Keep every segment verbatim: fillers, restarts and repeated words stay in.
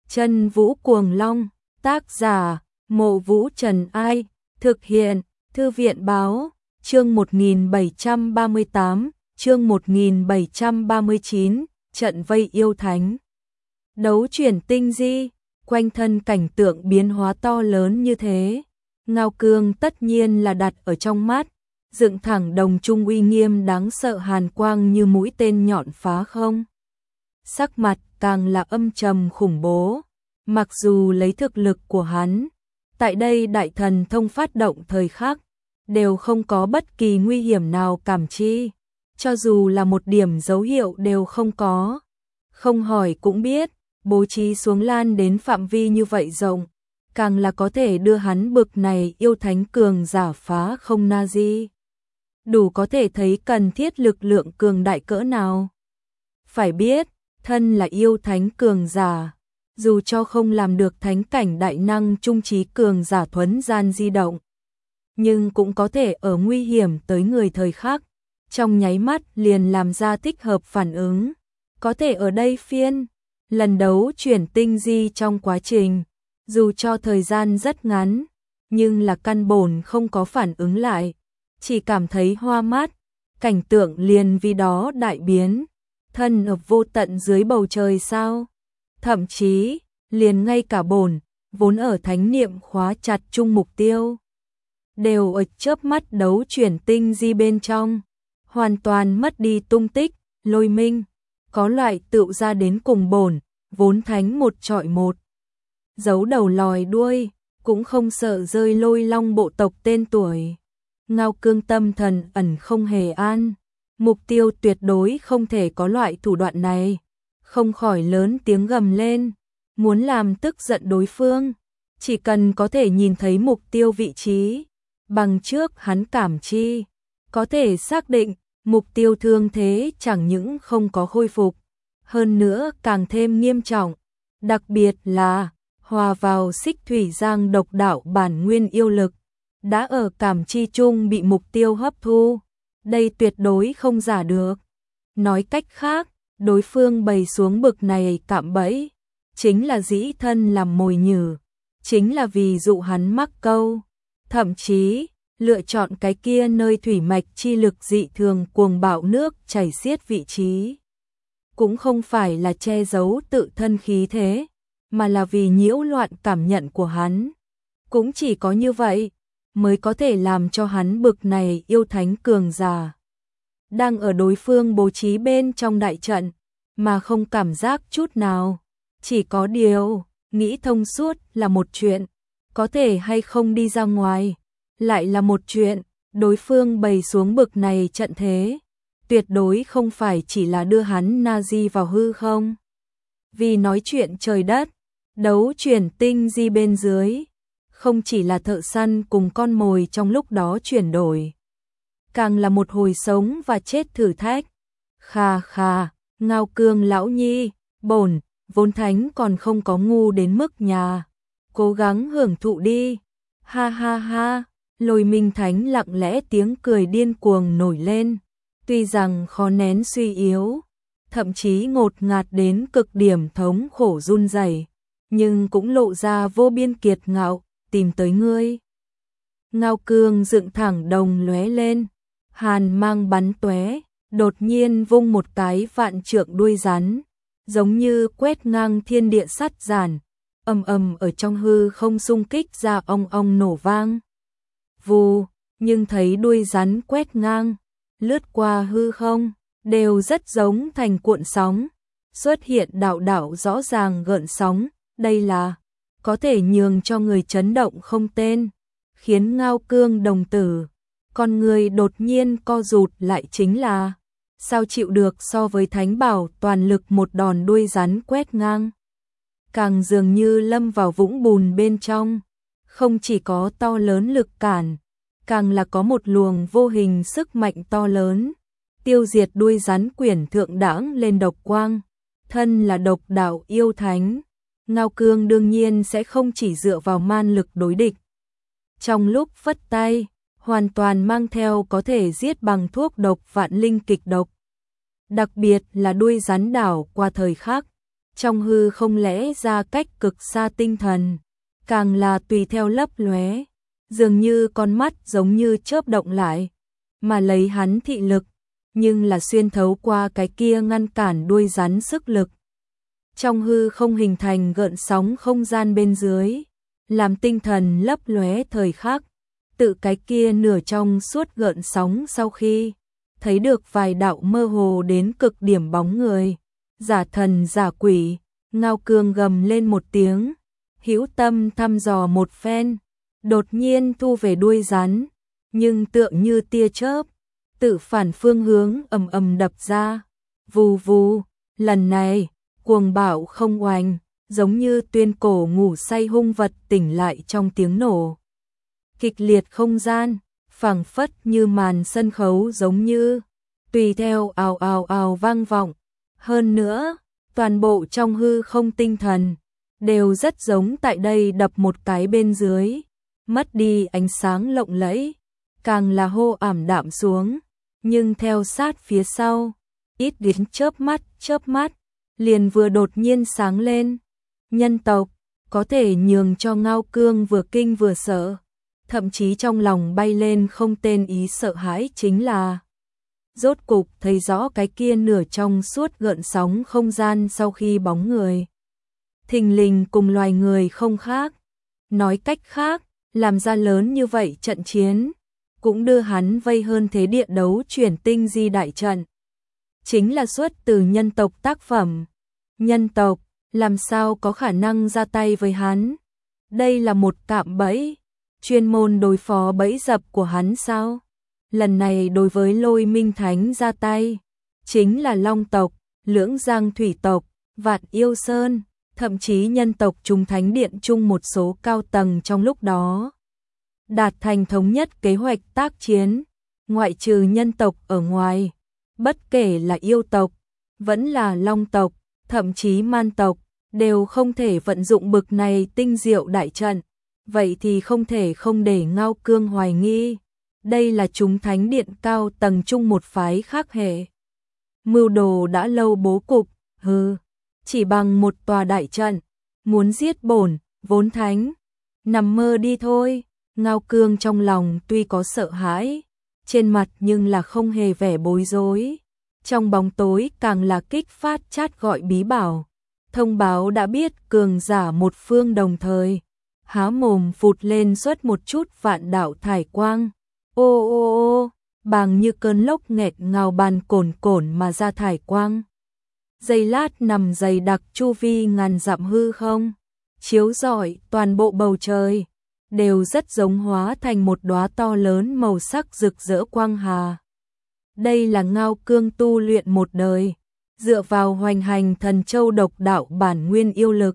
Chân Vũ Cuồng Long, tác giả, Mộ Vũ Trần Ai, thực hiện, Thư viện Báo, chương một nghìn bảy trăm ba mươi tám, chương một nghìn bảy trăm ba mươi chín, trận vây yêu thánh. Đấu chuyển tinh di, quanh thân cảnh tượng biến hóa to lớn như thế. Ngao Cương tất nhiên là đặt ở trong mắt, dựng thẳng đồng trung uy nghiêm đáng sợ hàn quang như mũi tên nhọn phá không. Sắc mặt càng là âm trầm khủng bố, mặc dù lấy thực lực của hắn, tại đây đại thần thông phát động thời khắc, đều không có bất kỳ nguy hiểm nào cảm chi, cho dù là một điểm dấu hiệu đều không có. Không hỏi cũng biết, bố trí xuống lan đến phạm vi như vậy rộng, càng là có thể đưa hắn bực này yêu thánh cường giả phá không na di. Đủ có thể thấy cần thiết lực lượng cường đại cỡ nào. Phải biết, thân là yêu thánh cường giả, dù cho không làm được thánh cảnh đại năng trung trí cường giả thuấn gian di động, nhưng cũng có thể ở nguy hiểm tới người thời khắc, trong nháy mắt liền làm ra thích hợp phản ứng. Có thể ở đây phiên lần đấu chuyển tinh di trong quá trình, dù cho thời gian rất ngắn, nhưng là căn bổn không có phản ứng lại, chỉ cảm thấy hoa mắt, cảnh tượng liền vì đó đại biến, thân ở vô tận dưới bầu trời sao, thậm chí, liền ngay cả bổn, vốn ở thánh niệm khóa chặt chung mục tiêu, đều ở chớp mắt đấu chuyển tinh di bên trong, hoàn toàn mất đi tung tích. Lôi Minh, có loại tựu ra đến cùng bổn, vốn thánh một trọi một. Giấu đầu lòi đuôi, cũng không sợ rơi Lôi Long bộ tộc tên tuổi. Ngao Cương tâm thần ẩn không hề an, mục tiêu tuyệt đối không thể có loại thủ đoạn này, không khỏi lớn tiếng gầm lên, muốn làm tức giận đối phương, chỉ cần có thể nhìn thấy mục tiêu vị trí, bằng trước hắn cảm chi, có thể xác định mục tiêu thương thế chẳng những không có khôi phục, hơn nữa càng thêm nghiêm trọng, đặc biệt là hòa vào xích thủy giang độc đạo bản nguyên yêu lực, đã ở cảm chi chung bị mục tiêu hấp thu, đây tuyệt đối không giả được. Nói cách khác, đối phương bày xuống bực này cạm bẫy, chính là dĩ thân làm mồi nhử, chính là vì dụ hắn mắc câu, thậm chí lựa chọn cái kia nơi thủy mạch chi lực dị thường cuồng bạo nước chảy xiết vị trí. Cũng không phải là che giấu tự thân khí thế, mà là vì nhiễu loạn cảm nhận của hắn. Cũng chỉ có như vậy, mới có thể làm cho hắn bực này yêu thánh cường giả. Đang ở đối phương bố trí bên trong đại trận, mà không cảm giác chút nào. Chỉ có điều, nghĩ thông suốt là một chuyện, có thể hay không đi ra ngoài, lại là một chuyện, đối phương bày xuống bực này trận thế, tuyệt đối không phải chỉ là đưa hắn Nazi vào hư không. Vì nói chuyện trời đất, đấu chuyển tinh di bên dưới, không chỉ là thợ săn cùng con mồi trong lúc đó chuyển đổi, càng là một hồi sống và chết thử thách. Khà khà, Ngao Cương lão nhi, bổn, vốn thánh còn không có ngu đến mức nhà, cố gắng hưởng thụ đi, ha ha ha. Lôi Minh Thánh lặng lẽ tiếng cười điên cuồng nổi lên, tuy rằng khó nén suy yếu, thậm chí ngột ngạt đến cực điểm thống khổ run rẩy, nhưng cũng lộ ra vô biên kiệt ngạo, tìm tới ngươi. Ngao Cương dựng thẳng đồng lóe lên, hàn mang bắn tóe, đột nhiên vung một cái vạn trượng đuôi rắn, giống như quét ngang thiên địa sắt giản, ầm ầm ở trong hư không xung kích ra ong ong nổ vang. Vù, nhưng thấy đuôi rắn quét ngang, lướt qua hư không, đều rất giống thành cuộn sóng, xuất hiện đạo đạo rõ ràng gợn sóng, đây là có thể nhường cho người chấn động không tên, khiến Ngao Cương đồng tử, con người đột nhiên co rụt lại chính là, sao chịu được so với thánh bảo toàn lực một đòn đuôi rắn quét ngang. Càng dường như lâm vào vũng bùn bên trong. Không chỉ có to lớn lực cản, càng là có một luồng vô hình sức mạnh to lớn, tiêu diệt đuôi rắn quyển thượng đãng lên độc quang, thân là độc đạo yêu thánh, Ngao Cương đương nhiên sẽ không chỉ dựa vào man lực đối địch. Trong lúc phất tay, hoàn toàn mang theo có thể giết bằng thuốc độc vạn linh kịch độc. Đặc biệt là đuôi rắn đảo qua thời khắc, trong hư không lẽ ra cách cực xa tinh thần, càng là tùy theo lấp lóe, dường như con mắt giống như chớp động lại, mà lấy hắn thị lực, nhưng là xuyên thấu qua cái kia ngăn cản đuôi rắn sức lực. Trong hư không hình thành gợn sóng không gian bên dưới, làm tinh thần lấp lóe thời khắc, tự cái kia nửa trong suốt gợn sóng sau khi thấy được vài đạo mơ hồ đến cực điểm bóng người, giả thần giả quỷ, Ngao Cương gầm lên một tiếng, hữu tâm thăm dò một phen, đột nhiên thu về đuôi rắn, nhưng tựa như tia chớp, tự phản phương hướng ầm ầm đập ra, vù vù, lần này, cuồng bạo không oanh, giống như tuyên cổ ngủ say hung vật tỉnh lại trong tiếng nổ. Kịch liệt không gian, phảng phất như màn sân khấu giống như, tùy theo ào ào ào vang vọng. Hơn nữa, toàn bộ trong hư không tinh thần, đều rất giống tại đây đập một cái bên dưới, mất đi ánh sáng lộng lẫy, càng là hô ảm đạm xuống, nhưng theo sát phía sau, ít đến chớp mắt, chớp mắt, liền vừa đột nhiên sáng lên. Nhân tộc, có thể nhường cho Ngao Cương vừa kinh vừa sợ, thậm chí trong lòng bay lên không tên ý sợ hãi chính là rốt cục thấy rõ cái kia nửa trong suốt gợn sóng không gian sau khi bóng người. Thình lình cùng loài người không khác, nói cách khác, làm ra lớn như vậy trận chiến, cũng đưa hắn vây hơn thế địa đấu chuyển tinh di đại trận. Chính là xuất từ nhân tộc tác phẩm. Nhân tộc, làm sao có khả năng ra tay với hắn? Đây là một cạm bẫy, chuyên môn đối phó bẫy dập của hắn sao? Lần này đối với Lôi Minh Thánh ra tay, chính là Long tộc, Lưỡng Giang Thủy tộc, Vạn Yêu Sơn, thậm chí nhân tộc Trung Thánh Điện chung một số cao tầng trong lúc đó. Đạt thành thống nhất kế hoạch tác chiến, ngoại trừ nhân tộc ở ngoài, bất kể là yêu tộc, vẫn là Long tộc, thậm chí man tộc, đều không thể vận dụng bực này tinh diệu đại trận, vậy thì không thể không để Ngao Cương hoài nghi. Đây là chúng thánh điện cao tầng chung một phái khác hệ. Mưu đồ đã lâu bố cục, hừ, chỉ bằng một tòa đại trận, muốn giết bổn, vốn thánh, nằm mơ đi thôi. Ngao Cương trong lòng tuy có sợ hãi, trên mặt nhưng là không hề vẻ bối rối. Trong bóng tối càng là kích phát chat gọi bí bảo, thông báo đã biết cường giả một phương đồng thời, há mồm phụt lên xuất một chút vạn đạo thải quang. Ô ô ô, bằng như cơn lốc nghẹt ngào bàn cồn cồn mà ra thải quang. Giây lát nằm dày đặc chu vi ngàn dặm hư không, chiếu rọi toàn bộ bầu trời, đều rất giống hóa thành một đóa to lớn màu sắc rực rỡ quang hà. Đây là Ngao Cương tu luyện một đời, dựa vào hoành hành thần châu độc đạo bản nguyên yêu lực.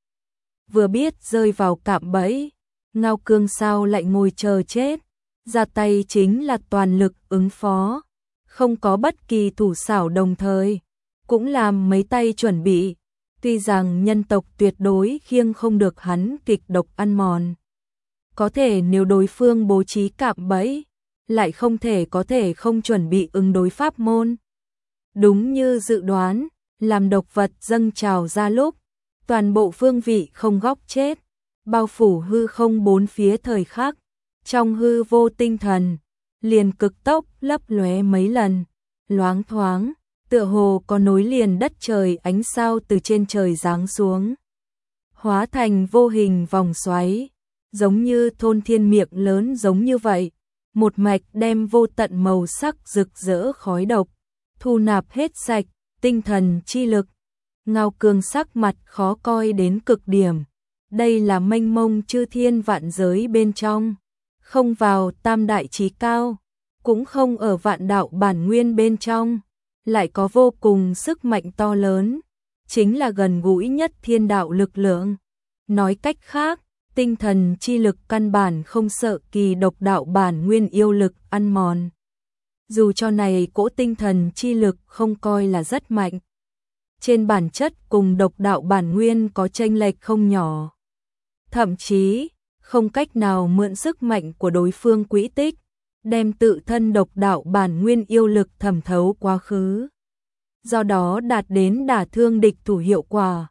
Vừa biết rơi vào cạm bẫy, Ngao Cương sao lại ngồi chờ chết, ra tay chính là toàn lực ứng phó, không có bất kỳ thủ xảo đồng thời, cũng làm mấy tay chuẩn bị, tuy rằng nhân tộc tuyệt đối khiêng không được hắn kịch độc ăn mòn. Có thể nếu đối phương bố trí cạm bẫy, lại không thể có thể không chuẩn bị ứng đối pháp môn. Đúng như dự đoán, làm độc vật dâng trào ra lúc, toàn bộ phương vị không góc chết, bao phủ hư không bốn phía thời khắc, trong hư vô tinh thần, liền cực tốc lấp lóe mấy lần, loáng thoáng, tựa hồ có nối liền đất trời ánh sao từ trên trời giáng xuống, hóa thành vô hình vòng xoáy, giống như thôn thiên miệng lớn giống như vậy, một mạch đem vô tận màu sắc rực rỡ khói độc, thu nạp hết sạch, tinh thần chi lực. Ngao Cương sắc mặt khó coi đến cực điểm, đây là mênh mông chư thiên vạn giới bên trong, không vào tam đại chí cao, cũng không ở vạn đạo bản nguyên bên trong, lại có vô cùng sức mạnh to lớn, chính là gần gũi nhất thiên đạo lực lượng. Nói cách khác, tinh thần chi lực căn bản không sợ kỳ độc đạo bản nguyên yêu lực ăn mòn. Dù cho này cỗ tinh thần chi lực không coi là rất mạnh, trên bản chất cùng độc đạo bản nguyên có chênh lệch không nhỏ. Thậm chí, không cách nào mượn sức mạnh của đối phương quỹ tích, đem tự thân độc đạo bản nguyên yêu lực thẩm thấu quá khứ. Do đó đạt đến đả thương địch thủ hiệu quả,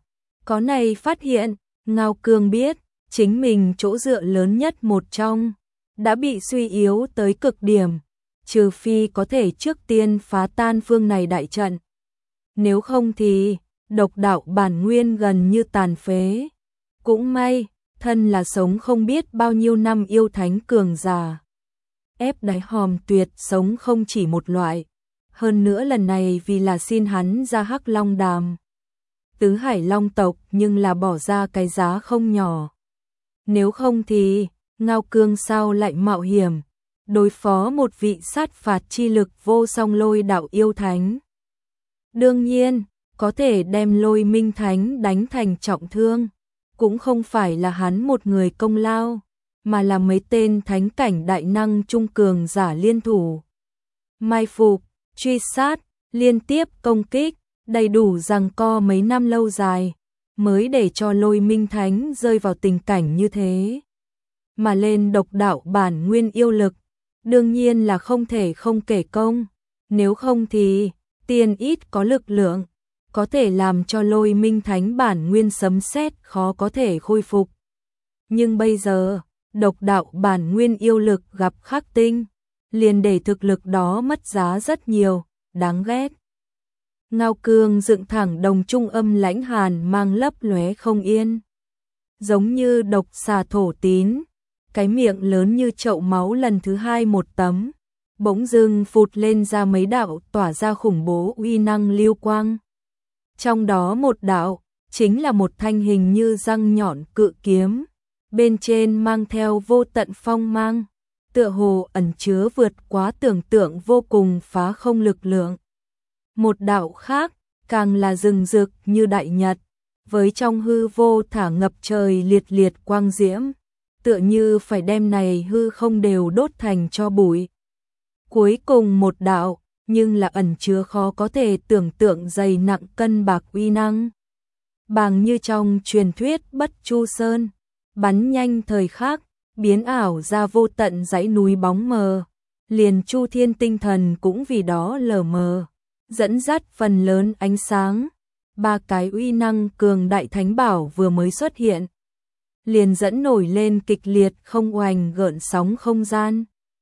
Có này phát hiện, Ngao Cương biết, chính mình chỗ dựa lớn nhất một trong, đã bị suy yếu tới cực điểm, trừ phi có thể trước tiên phá tan phương này đại trận. Nếu không thì, độc đạo bản nguyên gần như tàn phế. Cũng may, thân là sống không biết bao nhiêu năm yêu thánh cường giả. Ép đáy hòm tuyệt sống không chỉ một loại. Hơn nữa lần này vì là xin hắn ra Hắc Long Đàm. Tứ Hải Long tộc nhưng là bỏ ra cái giá không nhỏ. Nếu không thì, Ngao Cương sao lại mạo hiểm, đối phó một vị sát phạt chi lực vô song lôi đạo yêu thánh. Đương nhiên, có thể đem lôi minh thánh đánh thành trọng thương, cũng không phải là hắn một người công lao, mà là mấy tên thánh cảnh đại năng trung cường giả liên thủ. Mai phục, truy sát, liên tiếp công kích, đầy đủ giằng co mấy năm lâu dài, mới để cho lôi minh thánh rơi vào tình cảnh như thế. Mà lên độc đạo bản nguyên yêu lực, đương nhiên là không thể không kể công, nếu không thì, tiền ít có lực lượng, có thể làm cho lôi minh thánh bản nguyên sấm sét khó có thể khôi phục. Nhưng bây giờ, độc đạo bản nguyên yêu lực gặp khắc tinh, liền để thực lực đó mất giá rất nhiều, đáng ghét. Ngao Cương dựng thẳng đồng trung âm lãnh hàn mang lấp lóe không yên. Giống như độc xà thổ tín, cái miệng lớn như chậu máu lần thứ hai một tấm, bỗng dưng phụt lên ra mấy đạo tỏa ra khủng bố uy năng lưu quang. Trong đó một đạo, chính là một thanh hình như răng nhọn cự kiếm, bên trên mang theo vô tận phong mang, tựa hồ ẩn chứa vượt quá tưởng tượng vô cùng phá không lực lượng. Một đạo khác, càng là rừng rực như đại nhật, với trong hư vô thả ngập trời liệt liệt quang diễm, tựa như phải đem này hư không đều đốt thành cho bụi. Cuối cùng một đạo, nhưng là ẩn chứa khó có thể tưởng tượng dày nặng cân bạc uy năng. Bàng như trong truyền thuyết Bất Chu Sơn, bắn nhanh thời khắc, biến ảo ra vô tận dãy núi bóng mờ, liền Chu Thiên tinh thần cũng vì đó lờ mờ, dẫn dắt phần lớn ánh sáng. Ba cái uy năng cường đại thánh bảo vừa mới xuất hiện, liền dẫn nổi lên kịch liệt không oanh gợn sóng không gian.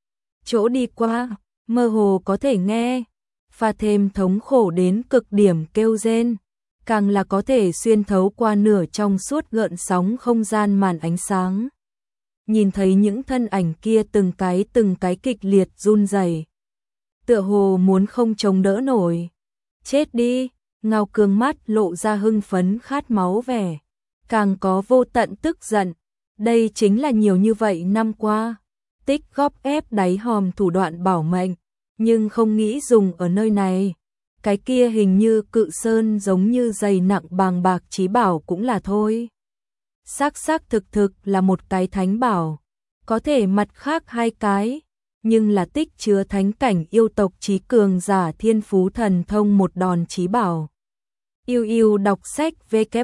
Chỗ đi qua, mơ hồ có thể nghe, pha thêm thống khổ đến cực điểm kêu rên, càng là có thể xuyên thấu qua nửa trong suốt gợn sóng không gian màn ánh sáng. Nhìn thấy những thân ảnh kia từng cái từng cái kịch liệt run rẩy, tựa hồ muốn không chống đỡ nổi. Chết đi, Ngao Cương mắt lộ ra hưng phấn khát máu vẻ, càng có vô tận tức giận. Đây chính là nhiều như vậy năm qua, tích góp ép đáy hòm thủ đoạn bảo mệnh, nhưng không nghĩ dùng ở nơi này. Cái kia hình như cự sơn giống như dày nặng bàng bạc chí bảo cũng là thôi. Xác xác thực thực là một cái thánh bảo, có thể mặt khác hai cái, nhưng là tích chứa thánh cảnh yêu tộc chí cường giả thiên phú thần thông một đòn chí bảo. Yêu yêu đọc sách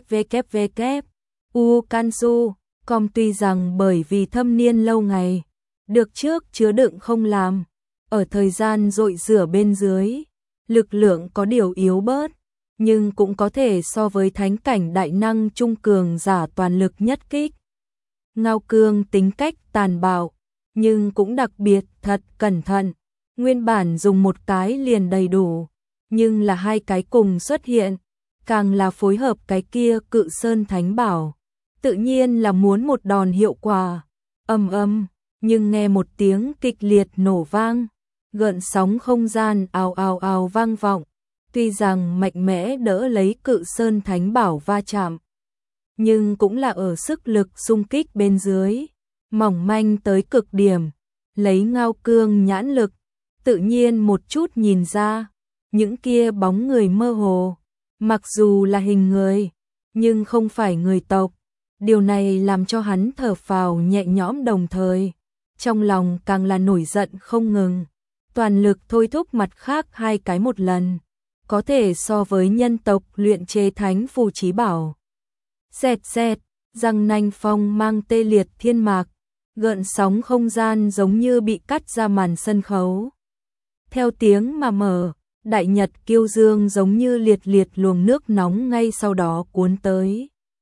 www u kansu com tuy rằng bởi vì thâm niên lâu ngày, được trước chứa đựng không làm, ở thời gian dội rửa bên dưới, lực lượng có điều yếu bớt, nhưng cũng có thể so với thánh cảnh đại năng trung cường giả toàn lực nhất kích. Ngao Cương tính cách tàn bạo, nhưng cũng đặc biệt thật cẩn thận, nguyên bản dùng một cái liền đầy đủ, nhưng là hai cái cùng xuất hiện, càng là phối hợp cái kia cự sơn thánh bảo, tự nhiên là muốn một đòn hiệu quả. Âm âm, nhưng nghe một tiếng kịch liệt nổ vang, gợn sóng không gian ào ào ào vang vọng, tuy rằng mạnh mẽ đỡ lấy cự sơn thánh bảo va chạm, nhưng cũng là ở sức lực xung kích bên dưới, mỏng manh tới cực điểm. Lấy Ngao Cương nhãn lực, tự nhiên một chút nhìn ra, những kia bóng người mơ hồ, mặc dù là hình người, nhưng không phải người tộc. Điều này làm cho hắn thở phào nhẹ nhõm, đồng thời trong lòng càng là nổi giận không ngừng, toàn lực thôi thúc mặt khác hai cái một lần, có thể so với nhân tộc luyện chế thánh phù chí bảo. Xẹt xẹt, răng nanh phong mang tê liệt thiên mạc, gợn sóng không gian giống như bị cắt ra màn sân khấu. Theo tiếng mà mở, đại nhật kiêu dương giống như liệt liệt luồng nước nóng ngay sau đó cuốn tới.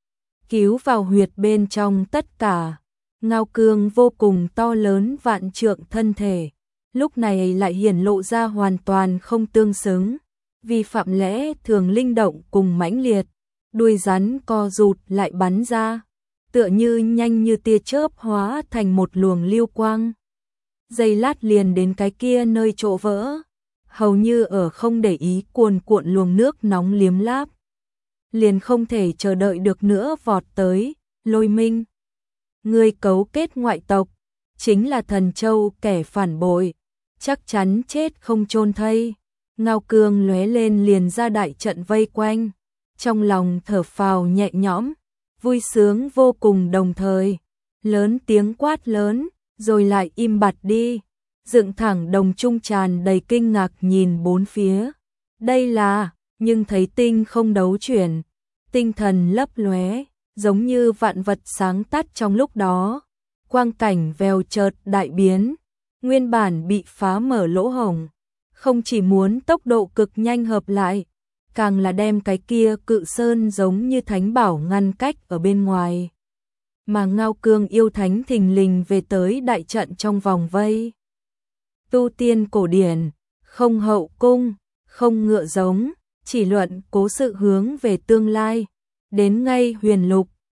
cứu vào huyệt bên trong tất cả. Ngao Cương vô cùng to lớn vạn trượng thân thể, lúc này lại hiển lộ ra hoàn toàn không tương xứng, vi phạm lẽ thường linh động cùng mãnh liệt, đuôi rắn co rụt lại bắn ra, tựa như nhanh như tia chớp hóa thành một luồng lưu quang. Giây lát liền đến cái kia nơi chỗ vỡ, hầu như ở không để ý cuồn cuộn luồng nước nóng liếm láp. Liền không thể chờ đợi được nữa vọt tới, Lôi Minh. Ngươi cấu kết ngoại tộc, chính là Thần Châu kẻ phản bội, chắc chắn chết không chôn thây. Ngao Cương lóe lên liền ra đại trận vây quanh, trong lòng thở phào nhẹ nhõm, vui sướng vô cùng đồng thời, lớn tiếng quát lớn, rồi lại im bặt đi, dựng thẳng đồng trung tràn đầy kinh ngạc nhìn bốn phía. Đây là, nhưng thấy tinh không đấu chuyển, tinh thần lấp lóe, giống như vạn vật sáng tắt trong lúc đó, quang cảnh vèo chợt đại biến, nguyên bản bị phá mở lỗ hổng, không chỉ muốn tốc độ cực nhanh hợp lại, càng là đem cái kia cự sơn giống như thánh bảo ngăn cách ở bên ngoài. Mà Ngao Cương yêu thánh thình lình về tới đại trận trong vòng vây. Tu tiên cổ điển, không hậu cung, không ngựa giống, chỉ luận cố sự hướng về tương lai, đến ngay huyền lục,